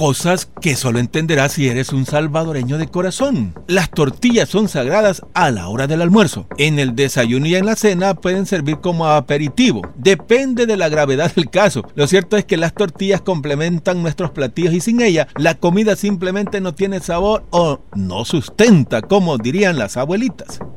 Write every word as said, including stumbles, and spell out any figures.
cosas que solo entenderás si eres un salvadoreño de corazón. Las tortillas son sagradas a la hora del almuerzo. En el desayuno y en la cena pueden servir como aperitivo. Depende de la gravedad del caso. Lo cierto es que las tortillas complementan nuestros platillos y sin ellas la comida simplemente no tiene sabor o no sustenta, como dirían las abuelitas.